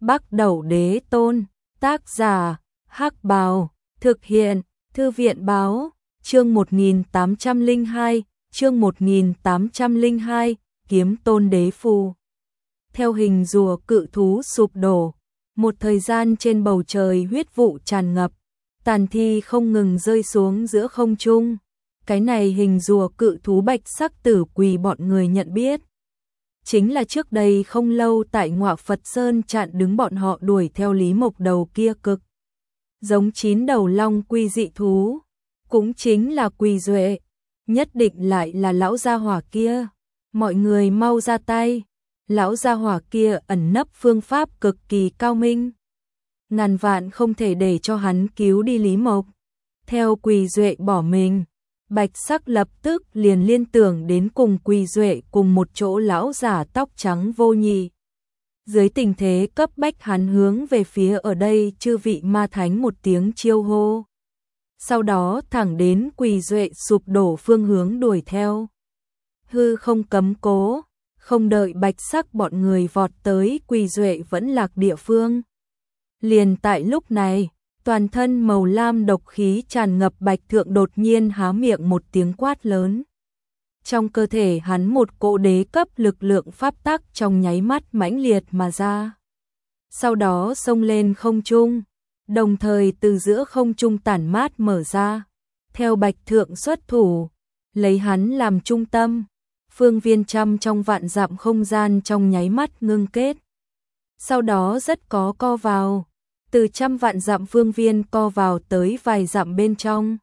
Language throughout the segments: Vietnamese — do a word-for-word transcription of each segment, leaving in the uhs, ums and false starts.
Bắc Đẩu Đế Tôn, tác giả, Hắc Bào, thực hiện, Thư viện báo, chương một nghìn tám trăm lẻ hai, chương một nghìn tám trăm lẻ hai, Kiếm Tôn Đế Phù. Theo hình rùa cự thú sụp đổ, một thời gian trên bầu trời huyết vụ tràn ngập, tàn thi không ngừng rơi xuống giữa không trung. Cái này hình rùa cự thú bạch sắc tử quỳ bọn người nhận biết. Chính là trước đây không lâu tại Ngọa Phật Sơn chặn đứng bọn họ đuổi theo Lý Mộc đầu kia cực giống chín đầu long quy dị thú, cũng chính là Quỳ Duệ, nhất định lại là lão gia hỏa kia. Mọi người mau ra tay, lão gia hỏa kia ẩn nấp phương pháp cực kỳ cao minh, ngàn vạn không thể để cho hắn cứu đi Lý Mộc. Theo Quỳ Duệ bỏ mình, Bạch Sắc lập tức liền liên tưởng đến cùng Quỳ Duệ cùng một chỗ lão giả tóc trắng Vô Nhị. Dưới tình thế cấp bách hắn hướng về phía ở đây chư vị ma thánh một tiếng chiêu hô. Sau đó thẳng đến Quỳ Duệ sụp đổ phương hướng đuổi theo. Hư không cấm cố, không đợi Bạch Sắc bọn người vọt tới Quỳ Duệ vẫn lạc địa phương. Liền tại lúc này, toàn thân màu lam độc khí tràn ngập Bạch Thượng đột nhiên há miệng một tiếng quát lớn. Trong cơ thể hắn một cỗ đế cấp lực lượng pháp tắc trong nháy mắt mãnh liệt mà ra. Sau đó xông lên không trung, đồng thời từ giữa không trung tản mát mở ra. Theo Bạch Thượng xuất thủ, lấy hắn làm trung tâm, phương viên trăm trong vạn dặm không gian trong nháy mắt ngưng kết. Sau đó rất có co vào, từ trăm vạn dặm phương viên co vào tới vài dặm bên trong.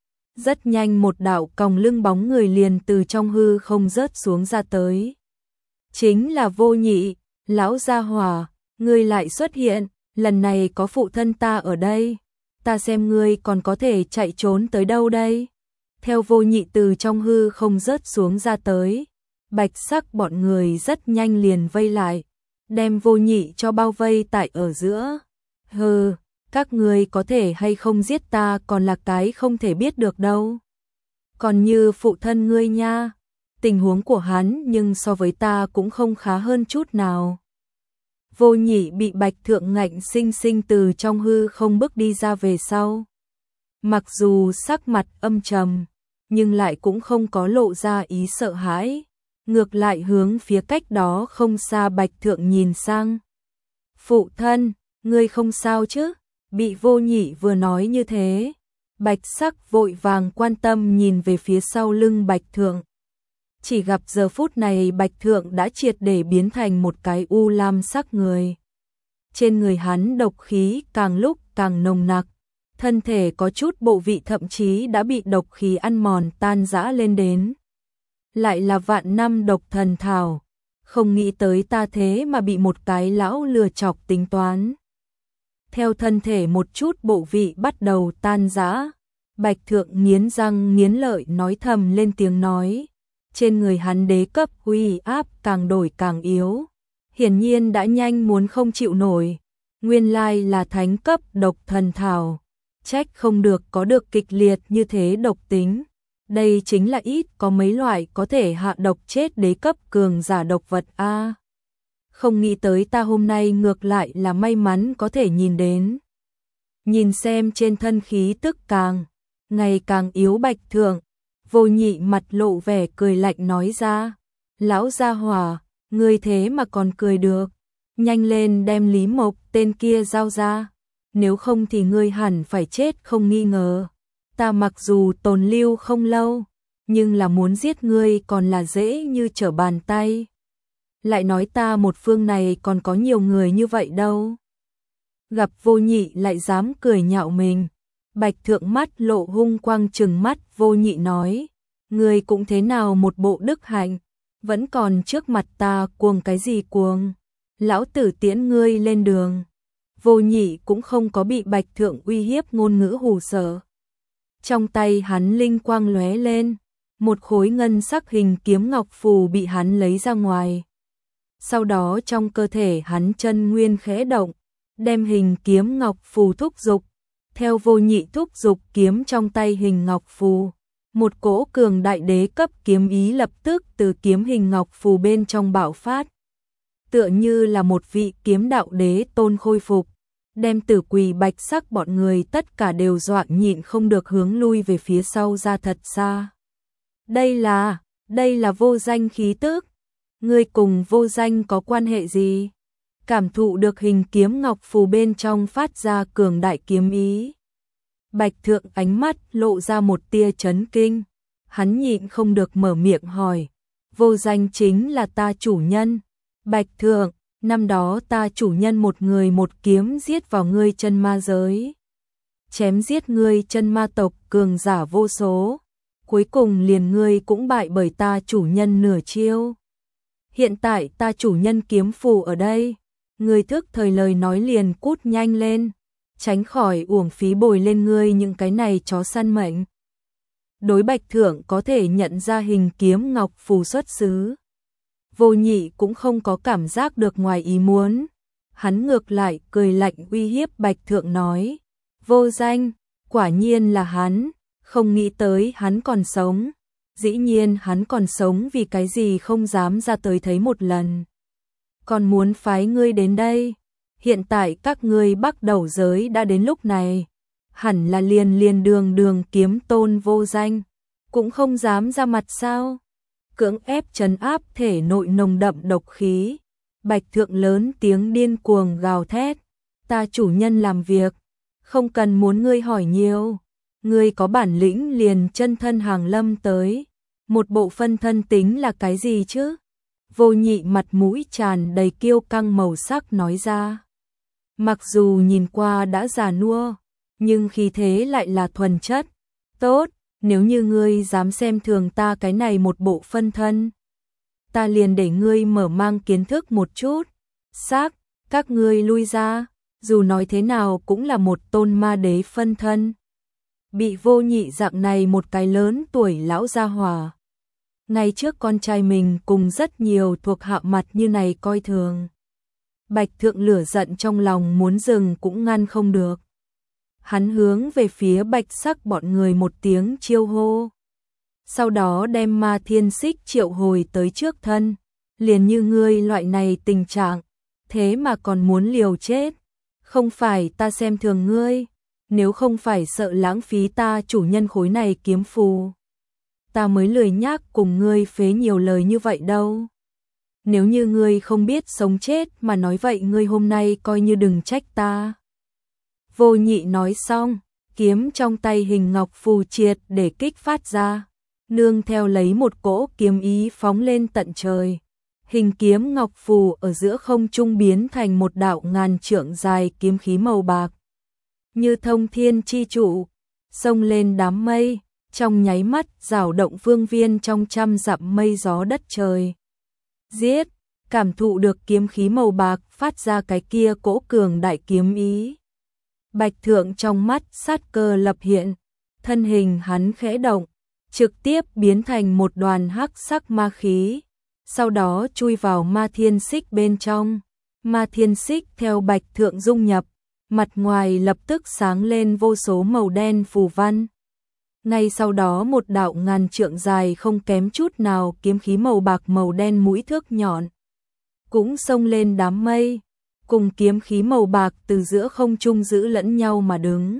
Rất nhanh một đạo còng lưng bóng người liền từ trong hư không rớt xuống ra tới. Chính là Vô Nhị, lão gia hỏa, ngươi lại xuất hiện, lần này có phụ thân ta ở đây, ta xem ngươi còn có thể chạy trốn tới đâu đây. Theo Vô Nhị từ trong hư không rớt xuống ra tới, Bạch Sắc bọn người rất nhanh liền vây lại, đem Vô Nhị cho bao vây tại ở giữa. Hừ, các ngươi có thể hay không giết ta còn là cái không thể biết được đâu. Còn như phụ thân ngươi nha, tình huống của hắn nhưng so với ta cũng không khá hơn chút nào. Vô Nhị bị Bạch Thượng ngạnh sinh sinh từ trong hư không bước đi ra về sau. Mặc dù sắc mặt âm trầm, nhưng lại cũng không có lộ ra ý sợ hãi, ngược lại hướng phía cách đó không xa Bạch Thượng nhìn sang. Phụ thân, ngươi không sao chứ? Bị Vô Nhị vừa nói như thế, Bạch Sắc vội vàng quan tâm nhìn về phía sau lưng Bạch Thượng. Chỉ gặp giờ phút này Bạch Thượng đã triệt để biến thành một cái u lam sắc người. Trên người hắn độc khí càng lúc càng nồng nặc, thân thể có chút bộ vị thậm chí đã bị độc khí ăn mòn tan rã lên đến. Lại là vạn năm độc thần thảo, không nghĩ tới ta thế mà bị một cái lão lừa chọc tính toán. Theo thân thể một chút bộ vị bắt đầu tan rã, Bạch Thượng nghiến răng nghiến lợi nói thầm lên tiếng nói. Trên người hắn đế cấp uy áp càng đổi càng yếu, hiển nhiên đã nhanh muốn không chịu nổi. Nguyên lai là thánh cấp độc thần thảo, trách không được có được kịch liệt như thế độc tính. Đây chính là ít có mấy loại có thể hạ độc chết đế cấp cường giả độc vật a. Không nghĩ tới ta hôm nay ngược lại là may mắn có thể nhìn đến. Nhìn xem trên thân khí tức càng ngày càng yếu Bạch Thượng, Vô Nhị mặt lộ vẻ cười lạnh nói ra. Lão gia hỏa, ngươi thế mà còn cười được. Nhanh lên đem Lý Mộc tên kia giao ra, nếu không thì ngươi hẳn phải chết không nghi ngờ. Ta mặc dù tồn lưu không lâu, nhưng là muốn giết ngươi còn là dễ như trở bàn tay. Lại nói ta một phương này còn có nhiều người như vậy đâu. Gặp Vô Nhị lại dám cười nhạo mình, Bạch Thượng mắt lộ hung quang trừng mắt Vô Nhị nói. Ngươi cũng thế nào một bộ đức hạnh, vẫn còn trước mặt ta cuồng cái gì cuồng. Lão tử tiễn ngươi lên đường. Vô Nhị cũng không có bị Bạch Thượng uy hiếp ngôn ngữ hù sợ. Trong tay hắn linh quang lóe lên, một khối ngân sắc hình kiếm ngọc phù bị hắn lấy ra ngoài. Sau đó trong cơ thể hắn chân nguyên khẽ động, đem hình kiếm ngọc phù thúc dục. Theo Vô Nhị thúc dục kiếm trong tay hình ngọc phù, một cỗ cường đại đế cấp kiếm ý lập tức từ kiếm hình ngọc phù bên trong bạo phát. tựa như là một vị kiếm đạo đế tôn khôi phục, đem Tử Quỳ Bạch Sắc bọn người tất cả đều dọa nhịn không được hướng lui về phía sau ra thật xa. Đây là, đây là vô danh khí tức. Ngươi cùng vô danh có quan hệ gì? Cảm thụ được hình kiếm ngọc phù bên trong phát ra cường đại kiếm ý. Bạch Thượng ánh mắt lộ ra một tia chấn kinh. Hắn nhịn không được mở miệng hỏi. Vô danh chính là ta chủ nhân. Bạch Thượng, năm đó ta chủ nhân một người một kiếm giết vào ngươi chân ma giới. Chém giết ngươi chân ma tộc cường giả vô số. Cuối cùng liền ngươi cũng bại bởi ta chủ nhân nửa chiêu. Hiện tại ta chủ nhân kiếm phù ở đây. Ngươi thức thời lời nói liền cút nhanh lên. Tránh khỏi uổng phí bồi lên ngươi những cái này chó săn mệnh. Đối Bạch Thượng có thể nhận ra hình kiếm ngọc phù xuất xứ. Vô Nhị cũng không có cảm giác được ngoài ý muốn. Hắn ngược lại cười lạnh uy hiếp Bạch Thượng nói. Vô danh, quả nhiên là hắn, không nghĩ tới hắn còn sống. Dĩ nhiên hắn còn sống vì cái gì không dám ra tới thấy một lần. Còn muốn phái ngươi đến đây. Hiện tại các ngươi Bắc Đầu giới đã đến lúc này. Hẳn là liền liền đường đường kiếm tôn vô danh. Cũng không dám ra mặt sao. Cưỡng ép trấn áp thể nội nồng đậm độc khí. Bạch Thượng lớn tiếng điên cuồng gào thét. Ta chủ nhân làm việc. Không cần muốn ngươi hỏi nhiều. Ngươi có bản lĩnh liền chân thân hàng lâm tới. Một bộ phân thân tính là cái gì chứ? Vô Nhị mặt mũi tràn đầy kiêu căng màu sắc nói ra. Mặc dù nhìn qua đã già nua, nhưng khí thế lại là thuần chất. Tốt, nếu như ngươi dám xem thường ta cái này một bộ phân thân, ta liền để ngươi mở mang kiến thức một chút. Xác, các ngươi lui ra, dù nói thế nào cũng là một tôn ma đế phân thân. Bị Vô Nhị dạng này một cái lớn tuổi lão gia hỏa. Ngay trước con trai mình cùng rất nhiều thuộc hạ mặt như này coi thường. Bạch Thượng lửa giận trong lòng muốn dừng cũng ngăn không được. Hắn hướng về phía Bạch Sắc bọn người một tiếng chiêu hô. Sau đó đem Ma Thiên Xích triệu hồi tới trước thân. Liền như ngươi loại này tình trạng, thế mà còn muốn liều chết. Không phải ta xem thường ngươi, nếu không phải sợ lãng phí ta chủ nhân khối này kiếm phù, ta mới lười nhác cùng ngươi phế nhiều lời như vậy đâu. Nếu như ngươi không biết sống chết mà nói vậy ngươi hôm nay coi như đừng trách ta. Vô Nhị nói xong, kiếm trong tay hình ngọc phù triệt để kích phát ra, nương theo lấy một cỗ kiếm ý phóng lên tận trời. Hình kiếm ngọc phù ở giữa không trung biến thành một đạo ngàn trượng dài kiếm khí màu bạc. Như thông thiên chi trụ, xông lên đám mây, trong nháy mắt rảo động phương viên trong trăm dặm mây gió đất trời. Giết, cảm thụ được kiếm khí màu bạc phát ra cái kia cỗ cường đại kiếm ý. Bạch Thượng trong mắt sát cơ lập hiện, thân hình hắn khẽ động, trực tiếp biến thành một đoàn hắc sắc ma khí, sau đó chui vào Ma Thiên Xích bên trong. Ma Thiên Xích theo Bạch Thượng dung nhập, mặt ngoài lập tức sáng lên vô số màu đen phù văn. Ngay sau đó một đạo ngàn trượng dài không kém chút nào kiếm khí màu bạc màu đen mũi thước nhọn cũng xông lên đám mây, cùng kiếm khí màu bạc từ giữa không trung giữ lẫn nhau mà đứng.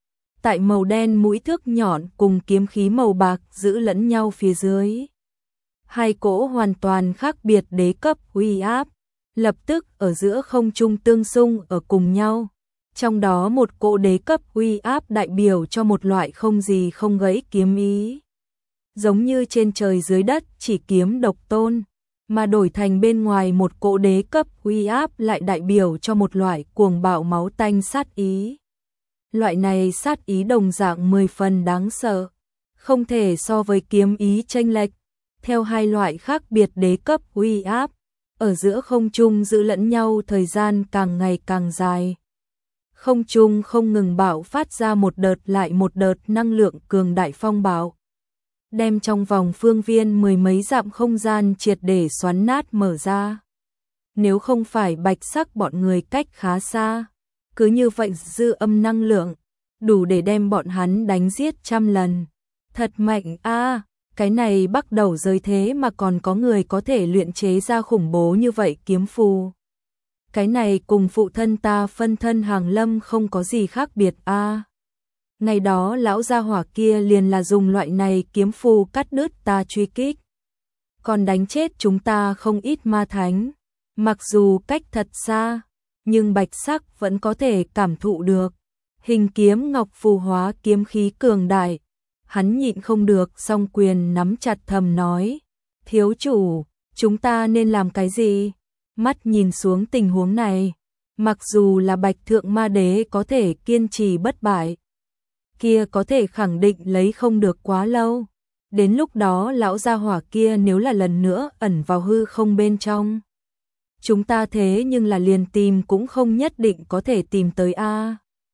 Tại màu đen mũi thước nhọn cùng kiếm khí màu bạc giữ lẫn nhau phía dưới, hai cỗ hoàn toàn khác biệt đế cấp uy áp lập tức ở giữa không trung tương xung ở cùng nhau. Trong đó một cỗ đế cấp uy áp đại biểu cho một loại không gì không gãy kiếm ý. Giống như trên trời dưới đất chỉ kiếm độc tôn, mà đổi thành bên ngoài một cỗ đế cấp uy áp lại đại biểu cho một loại cuồng bạo máu tanh sát ý. Loại này sát ý đồng dạng mười phần đáng sợ, không thể so với kiếm ý chênh lệch. Theo hai loại khác biệt đế cấp uy áp, ở giữa không trung giữ lẫn nhau thời gian càng ngày càng dài. Không trung không ngừng bạo phát ra một đợt lại một đợt năng lượng cường đại phong bạo, đem trong vòng phương viên mười mấy dặm không gian triệt để xoắn nát mở ra. Nếu không phải Bạch Sắc bọn người cách khá xa, cứ như vậy dư âm năng lượng đủ để đem bọn hắn đánh giết trăm lần. Thật mạnh a, à, Cái này bắt đầu giới thế mà còn có người có thể luyện chế ra khủng bố như vậy kiếm phù. Cái này cùng phụ thân ta phân thân hàng lâm không có gì khác biệt a. À, ngày đó lão gia hỏa kia liền là dùng loại này kiếm phù cắt đứt ta truy kích. Còn đánh chết chúng ta không ít ma thánh. Mặc dù cách thật xa, nhưng Bạch Sắc vẫn có thể cảm thụ được. Hình kiếm ngọc phù hóa kiếm khí cường đại. Hắn nhịn không được song quyền nắm chặt thầm nói. Thiếu chủ, chúng ta nên làm cái gì? Mắt nhìn xuống tình huống này. Mặc dù là Bạch Thượng Ma Đế có thể kiên trì bất bại, kia có thể khẳng định lấy không được quá lâu. Đến lúc đó lão gia hỏa kia nếu là lần nữa ẩn vào hư không bên trong, chúng ta thế nhưng là liền tìm cũng không nhất định có thể tìm tới a.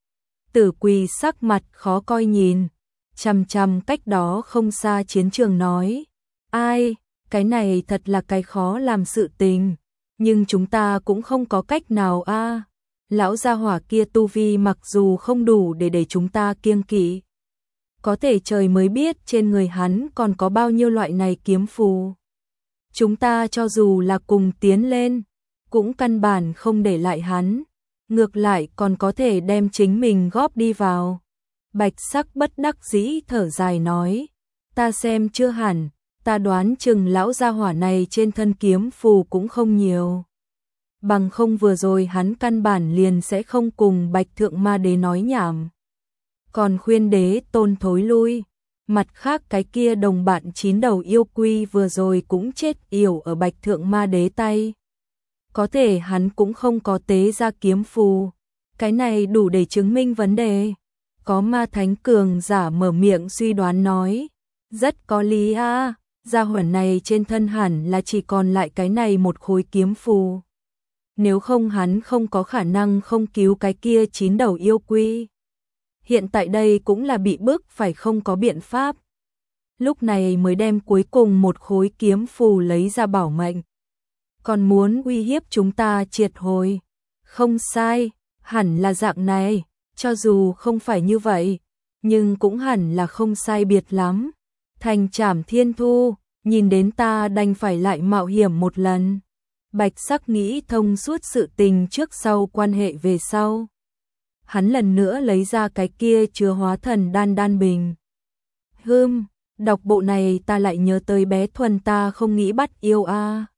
Tử Quỳ sắc mặt khó coi nhìn, chằm chằm cách đó không xa chiến trường nói, ai, cái này thật là cái khó làm sự tình, nhưng chúng ta cũng không có cách nào a. Lão gia hỏa kia tu vi mặc dù không đủ để để chúng ta kiêng kỵ, có thể trời mới biết trên người hắn còn có bao nhiêu loại này kiếm phù. Chúng ta cho dù là cùng tiến lên, cũng căn bản không để lại hắn, ngược lại còn có thể đem chính mình góp đi vào. Bạch Sắc bất đắc dĩ thở dài nói, ta xem chưa hẳn, ta đoán chừng lão gia hỏa này trên thân kiếm phù cũng không nhiều. Bằng không vừa rồi hắn căn bản liền sẽ không cùng Bạch Thượng Ma Đế nói nhảm. Còn khuyên đế tôn thối lui. Mặt khác cái kia đồng bạn chín đầu yêu quy vừa rồi cũng chết yểu ở Bạch Thượng Ma Đế tay. Có thể hắn cũng không có tế ra kiếm phù. Cái này đủ để chứng minh vấn đề. Có ma thánh cường giả mở miệng suy đoán nói. Rất có lý a, gia hỏa này trên thân hẳn là chỉ còn lại cái này một khối kiếm phù. Nếu không hắn không có khả năng không cứu cái kia chín đầu yêu quy. Hiện tại đây cũng là bị bức phải không có biện pháp. Lúc này mới đem cuối cùng một khối kiếm phù lấy ra bảo mệnh. Còn muốn uy hiếp chúng ta triệt hồi. Không sai, hẳn là dạng này, cho dù không phải như vậy, nhưng cũng hẳn là không sai biệt lắm. Thành Trảm Thiên Thu, nhìn đến ta đành phải lại mạo hiểm một lần. Bạch Sắc nghĩ thông suốt sự tình trước sau quan hệ về sau. Hắn lần nữa lấy ra cái kia chứa hóa thần đan đan bình. Hừm, đọc bộ này ta lại nhớ tới bé Thuần ta không nghĩ bắt yêu a.